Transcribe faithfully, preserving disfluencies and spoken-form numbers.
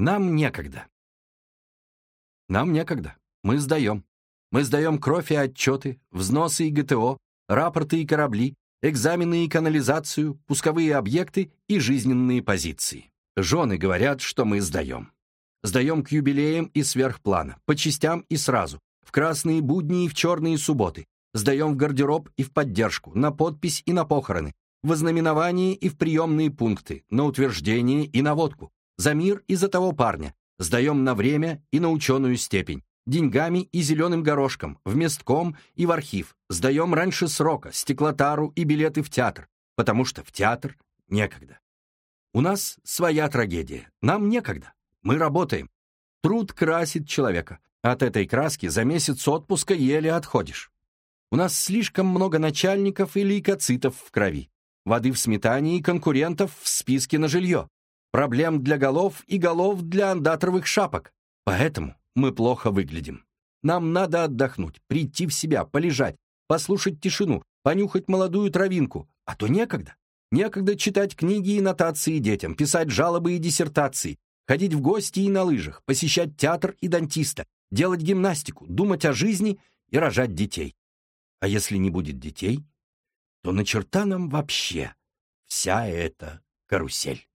Нам некогда. Нам некогда. Мы сдаем. Мы сдаем кровь и отчеты, взносы и ГТО, рапорты и корабли, экзамены и канализацию, пусковые объекты и жизненные позиции. Жены говорят, что мы сдаем. Сдаем к юбилеям и сверхплана, по частям и сразу, в красные будни и в черные субботы. Сдаем в гардероб и в поддержку, на подпись и на похороны, в ознаменование и в приемные пункты, на утверждение и на водку, за мир и за того парня. Сдаем на время и на ученую степень, деньгами и зеленым горошком, в местком и в архив. Сдаем раньше срока, стеклотару и билеты в театр, потому что в театр некогда. У нас своя трагедия, нам некогда. Мы работаем. Труд красит человека. От этой краски за месяц отпуска еле отходишь. У нас слишком много начальников и лейкоцитов в крови, воды в сметане и конкурентов в списке на жилье, проблем для голов и голов для андатровых шапок. Поэтому мы плохо выглядим. Нам надо отдохнуть, прийти в себя, полежать, послушать тишину, понюхать молодую травинку. А то некогда. Некогда читать книги и нотации детям, писать жалобы и диссертации, ходить в гости и на лыжах, посещать театр и дантиста, делать гимнастику, думать о жизни и рожать детей. А если не будет детей, то на черта нам вообще вся эта карусель.